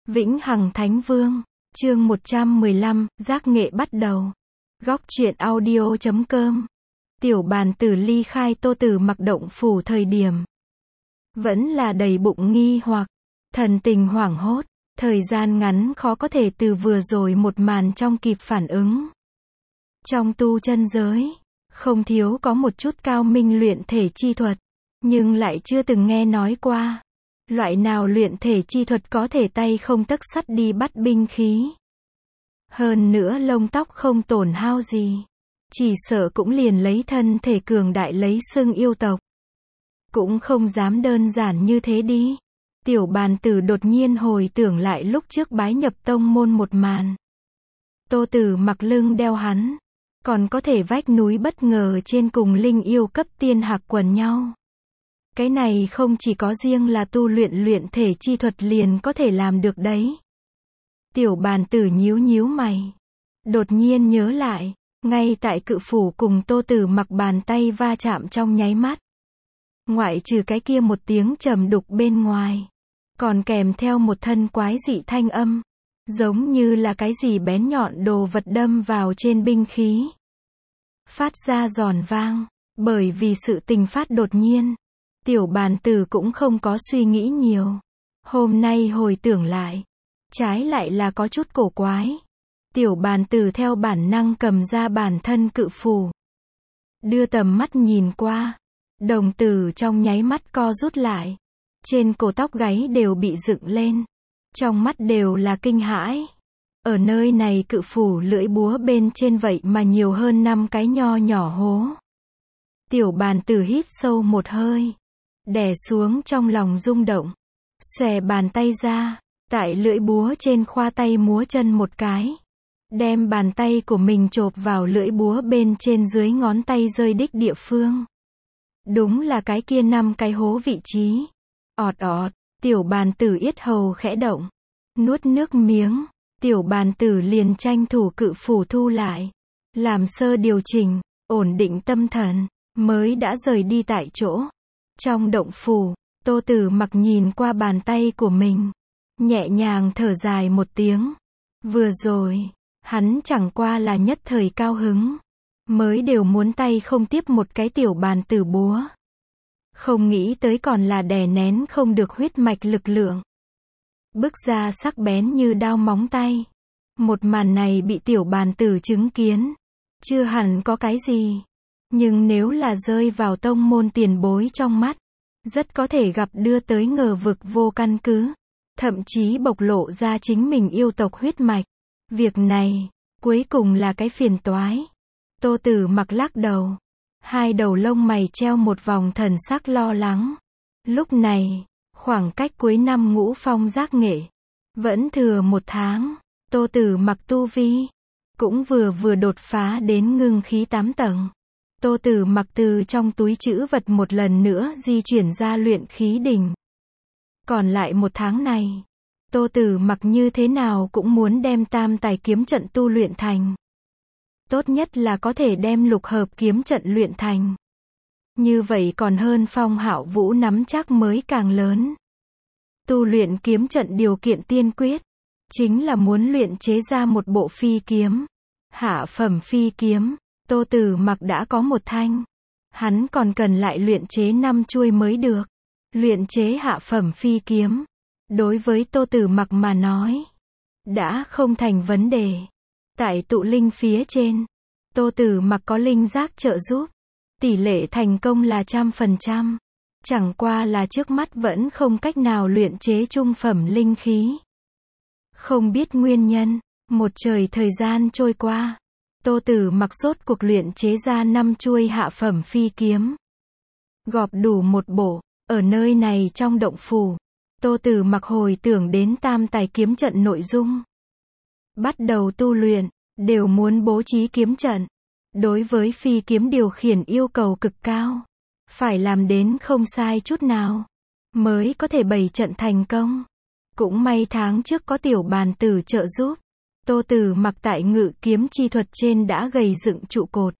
Vĩnh Hằng Thánh Vương, chương 115, giác nghệ bắt đầu. Góc truyện audio.com. Tiểu bàn tử ly khai Tô Tử Mặc động phủ thời điểm vẫn là đầy bụng nghi hoặc, thần tình hoảng hốt, thời gian ngắn khó có thể từ vừa rồi một màn trong kịp phản ứng. Trong tu chân giới, không thiếu có một chút cao minh luyện thể chi thuật, nhưng lại chưa từng nghe nói qua. Loại nào luyện thể chi thuật có thể tay không tấc sắt đi bắt binh khí. Hơn nữa lông tóc không tổn hao gì. Chỉ sợ cũng liền lấy thân thể cường đại lấy xưng yêu tộc. Cũng không dám đơn giản như thế đi. Tiểu bàn tử đột nhiên hồi tưởng lại lúc trước bái nhập tông môn một màn. Tô Tử Mặc lưng đeo hắn. Còn có thể vách núi bất ngờ trên cùng linh yêu cấp tiên hạc quần nhau. Cái này không chỉ có riêng là tu luyện thể chi thuật liền có thể làm được đấy. Tiểu bàn tử nhíu nhíu mày. Đột nhiên nhớ lại, ngay tại cự phủ cùng Tô Tử Mặc bàn tay va chạm trong nháy mắt. Ngoại trừ cái kia một tiếng trầm đục bên ngoài, còn kèm theo một thân quái dị thanh âm. Giống như là cái gì bén nhọn đồ vật đâm vào trên binh khí. Phát ra giòn vang, bởi vì sự tình phát đột nhiên. Tiểu bàn tử cũng không có suy nghĩ nhiều. Hôm nay hồi tưởng lại, trái lại là có chút cổ quái. Tiểu bàn tử theo bản năng cầm ra bản thân cự phù. Đưa tầm mắt nhìn qua. Đồng tử trong nháy mắt co rút lại. Trên cổ tóc gáy đều bị dựng lên. Trong mắt đều là kinh hãi. Ở nơi này cự phủ lưỡi búa bên trên vậy mà nhiều hơn 5 cái nho nhỏ hố. Tiểu bàn tử hít sâu một hơi. Đè xuống trong lòng rung động. Xòe bàn tay ra. Tại lưỡi búa trên khoa tay múa chân một cái. Đem bàn tay của mình chộp vào lưỡi búa bên trên dưới ngón tay rơi đích địa phương. Đúng là cái kia 5 cái hố vị trí. Ọt ọt, tiểu bàn tử yết hầu khẽ động. Nuốt nước miếng. Tiểu bàn tử liền tranh thủ cự phủ thu lại. Làm sơ điều chỉnh, ổn định tâm thần, mới đã rời đi tại chỗ. Trong động phủ, Tô Tử Mặc nhìn qua bàn tay của mình. Nhẹ nhàng thở dài một tiếng. Vừa rồi, hắn chẳng qua là nhất thời cao hứng. Mới đều muốn tay không tiếp một cái tiểu bàn tử búa. Không nghĩ tới còn là đè nén không được huyết mạch lực lượng. Bức ra sắc bén như đao móng tay. Một màn này bị tiểu bàn tử chứng kiến. Chưa hẳn có cái gì. Nhưng nếu là rơi vào tông môn tiền bối trong mắt, rất có thể gặp đưa tới ngờ vực vô căn cứ. Thậm chí bộc lộ ra chính mình yêu tộc huyết mạch. Việc này, cuối cùng là cái phiền toái. Tô Tử Mặc lắc đầu. Hai đầu lông mày treo một vòng thần sắc lo lắng. Lúc này, khoảng cách cuối năm ngũ phong giác nghệ. Vẫn thừa 1 tháng. Tô Tử Mặc tu vi. Cũng vừa đột phá đến ngưng khí 8 tầng. Tô Tử Mặc từ trong túi trữ vật một lần nữa di chuyển ra luyện khí đỉnh. Còn lại 1 tháng này, Tô Tử Mặc như thế nào cũng muốn đem tam tài kiếm trận tu luyện thành. Tốt nhất là có thể đem lục hợp kiếm trận luyện thành. Như vậy còn hơn Phong Hạo Vũ nắm chắc mới càng lớn. Tu luyện kiếm trận điều kiện tiên quyết, chính là muốn luyện chế ra một bộ phi kiếm. Hạ phẩm phi kiếm, Tô Tử Mặc đã có 1 thanh. Hắn còn cần lại luyện chế 5 chuôi mới được. Luyện chế hạ phẩm phi kiếm. Đối với Tô Tử Mặc mà nói, đã không thành vấn đề. Tại tụ linh phía trên, Tô Tử Mặc có linh giác trợ giúp. Tỷ lệ thành công là 100%. Chẳng qua là trước mắt vẫn không cách nào luyện chế trung phẩm linh khí. Không biết nguyên nhân, một trời thời gian trôi qua. Tô Tử Mặc rốt cuộc luyện chế ra 5 chuôi hạ phẩm phi kiếm. Gọp đủ một bộ, ở nơi này trong động phủ. Tô Tử Mặc hồi tưởng đến tam tài kiếm trận nội dung. Bắt đầu tu luyện, đều muốn bố trí kiếm trận. Đối với phi kiếm điều khiển yêu cầu cực cao. Phải làm đến không sai chút nào, mới có thể bày trận thành công. Cũng may tháng trước có tiểu bàn tử trợ giúp. Tô Tử Mặc tại ngự kiếm chi thuật trên đã gầy dựng trụ cột.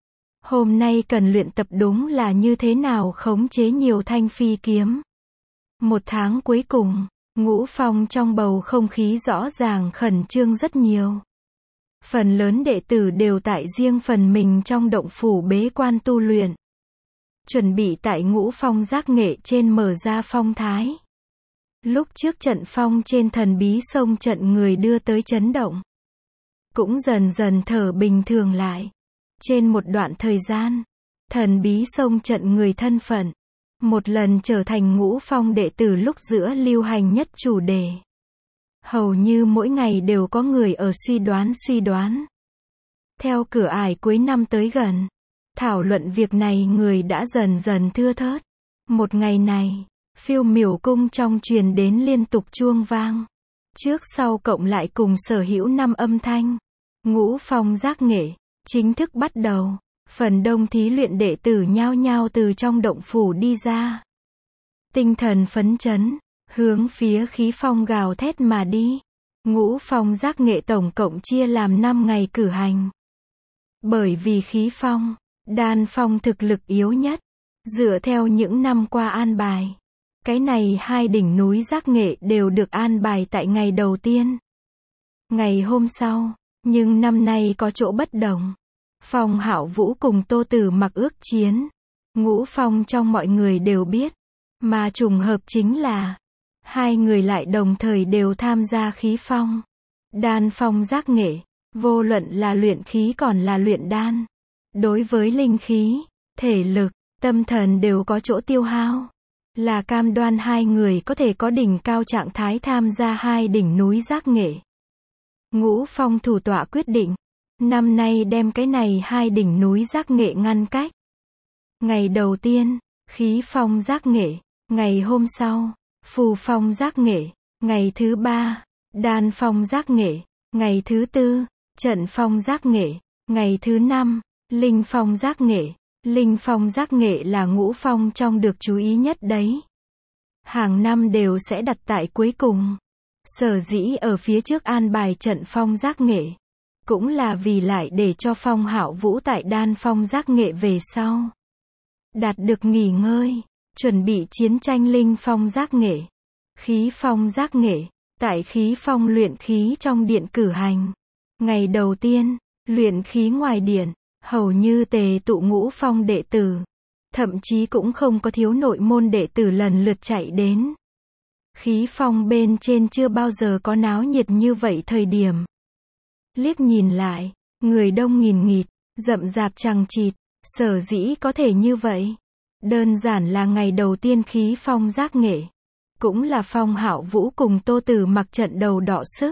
Hôm nay cần luyện tập đúng là như thế nào khống chế nhiều thanh phi kiếm. 1 tháng cuối cùng, Ngũ Phong trong bầu không khí rõ ràng khẩn trương rất nhiều. Phần lớn đệ tử đều tại riêng phần mình trong động phủ bế quan tu luyện. Chuẩn bị tại Ngũ Phong giác nghệ trên mở ra phong thái. Lúc trước trận phong trên thần bí sông trận người đưa tới chấn động. Cũng dần dần thở bình thường lại. Trên một đoạn thời gian, thần bí sông trận người thân phận, một lần trở thành Ngũ Phong đệ tử lúc giữa lưu hành nhất chủ đề. Hầu như mỗi ngày đều có người ở suy đoán. Theo cửa ải cuối năm tới gần, thảo luận việc này người đã dần dần thưa thớt. Một ngày này, Phiêu Miểu cung trong truyền đến liên tục chuông vang. Trước sau cộng lại cùng sở hữu 5 âm thanh. Ngũ Phong giác nghệ chính thức bắt đầu. Phần đông thí luyện đệ tử nhao nhao từ trong động phủ đi ra. Tinh thần phấn chấn, hướng phía khí phong gào thét mà đi. Ngũ Phong giác nghệ tổng cộng chia làm 5 ngày cử hành. Bởi vì khí phong, đan phong thực lực yếu nhất. Dựa theo những năm qua an bài, cái này 2 đỉnh núi giác nghệ đều được an bài tại ngày đầu tiên. Ngày hôm sau, nhưng năm nay có chỗ bất đồng. Phong Hạo Vũ cùng Tô Tử Mặc ước chiến. Ngũ Phong trong mọi người đều biết. Mà trùng hợp chính là, 2 người lại đồng thời đều tham gia khí phong. Đan phong giác nghệ, vô luận là luyện khí còn là luyện đan. Đối với linh khí, thể lực, tâm thần đều có chỗ tiêu hao. Là cam đoan 2 người có thể có đỉnh cao trạng thái tham gia 2 đỉnh núi giác nghệ. Ngũ Phong thủ tọa quyết định, năm nay đem cái này 2 đỉnh núi giác nghệ ngăn cách. Ngày đầu tiên, khí phong giác nghệ. Ngày hôm sau, phù phong giác nghệ. Ngày thứ 3, đan phong giác nghệ. Ngày thứ 4, trận phong giác nghệ. Ngày thứ 5, linh phong giác nghệ. Linh phong giác nghệ là Ngũ Phong trong được chú ý nhất đấy. Hàng năm đều sẽ đặt tại cuối cùng. Sở dĩ ở phía trước an bài trận phong giác nghệ, cũng là vì lại để cho Phong Hạo Vũ tại đan phong giác nghệ về sau đạt được nghỉ ngơi, chuẩn bị chiến tranh linh phong giác nghệ. Khí phong giác nghệ, tại khí phong luyện khí trong điện cử hành. Ngày đầu tiên, luyện khí ngoài điện, hầu như tề tụ Ngũ Phong đệ tử. Thậm chí cũng không có thiếu nội môn đệ tử lần lượt chạy đến. Khí phong bên trên chưa bao giờ có náo nhiệt như vậy thời điểm. Liếc nhìn lại, người đông nghìn nghịt, rậm rạp chằng chịt. Sở dĩ có thể như vậy, đơn giản là ngày đầu tiên khí phong giác nghệ, cũng là Phong Hạo Vũ cùng Tô Tử Mặc trận đầu đọ sức.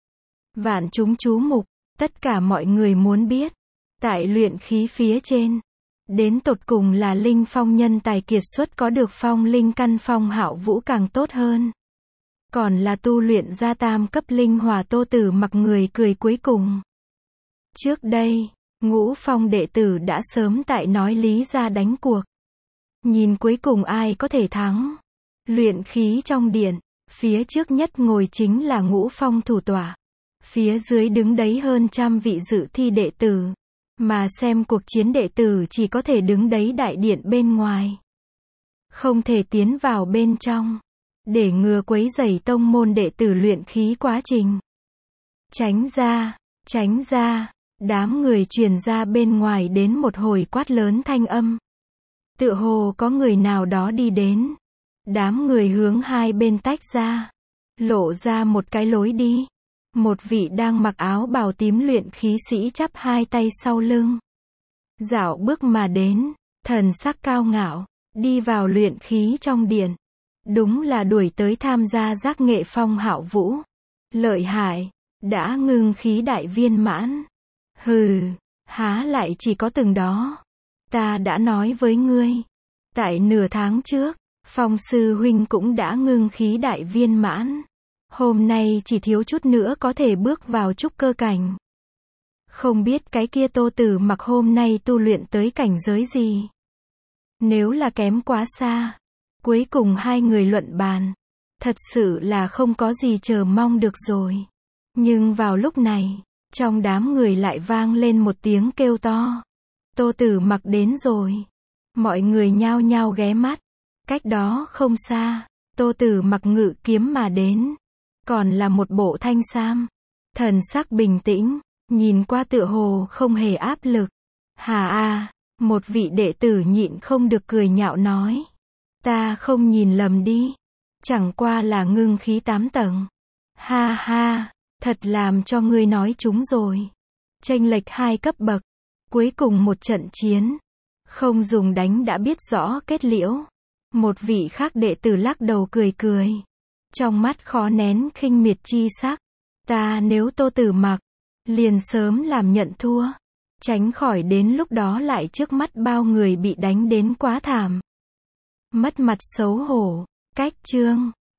Vạn chúng chú mục, tất cả mọi người muốn biết, tại luyện khí phía trên, đến tột cùng là linh phong nhân tài kiệt xuất có được phong linh căn Phong Hạo Vũ càng tốt hơn, còn là tu luyện ra tam cấp linh hỏa Tô Tử Mặc người cười cuối cùng. Trước đây, Ngũ Phong đệ tử đã sớm tại nói lý ra đánh cuộc. Nhìn cuối cùng ai có thể thắng. Luyện khí trong điện, phía trước nhất ngồi chính là Ngũ Phong thủ tọa. Phía dưới đứng đấy hơn 100 vị dự thi đệ tử. Mà xem cuộc chiến đệ tử chỉ có thể đứng đấy đại điện bên ngoài. Không thể tiến vào bên trong. Để ngừa quấy rầy tông môn đệ tử luyện khí quá trình. Tránh ra, tránh ra. Đám người truyền ra bên ngoài đến một hồi quát lớn thanh âm. Tựa hồ có người nào đó đi đến. Đám người hướng hai bên tách ra. Lộ ra một cái lối đi. Một vị đang mặc áo bào tím luyện khí sĩ chắp hai tay sau lưng. Dạo bước mà đến, thần sắc cao ngạo, đi vào luyện khí trong điện. Đúng là đuổi tới tham gia giác nghệ Phong Hạo Vũ. Lợi hại, đã ngưng khí đại viên mãn. Hừ, há lại chỉ có từng đó. Ta đã nói với ngươi. Tại nửa tháng trước, Phong sư huynh cũng đã ngưng khí đại viên mãn. Hôm nay chỉ thiếu chút nữa có thể bước vào trúc cơ cảnh. Không biết cái kia Tô Tử Mặc hôm nay tu luyện tới cảnh giới gì. Nếu là kém quá xa, cuối cùng hai người luận bàn. Thật sự là không có gì chờ mong được rồi. Nhưng vào lúc này, trong đám người lại vang lên một tiếng kêu to. Tô Tử Mặc đến rồi. Mọi người nhao nhao ghé mắt. Cách đó không xa, Tô Tử Mặc ngự kiếm mà đến, còn là một bộ thanh sam, thần sắc bình tĩnh, nhìn qua tựa hồ không hề áp lực. Hà a, một vị đệ tử nhịn không được cười nhạo nói. Ta không nhìn lầm đi, chẳng qua là ngưng khí 8 tầng. Ha ha, thật làm cho ngươi nói trúng rồi. Chênh lệch 2 cấp bậc, cuối cùng một trận chiến, không dùng đánh đã biết rõ kết liễu. Một vị khác đệ tử lắc đầu cười cười, trong mắt khó nén khinh miệt chi sắc. Ta nếu Tô Tử Mặc, liền sớm làm nhận thua, tránh khỏi đến lúc đó lại trước mắt bao người bị đánh đến quá thảm, mất mặt xấu hổ. Cách chương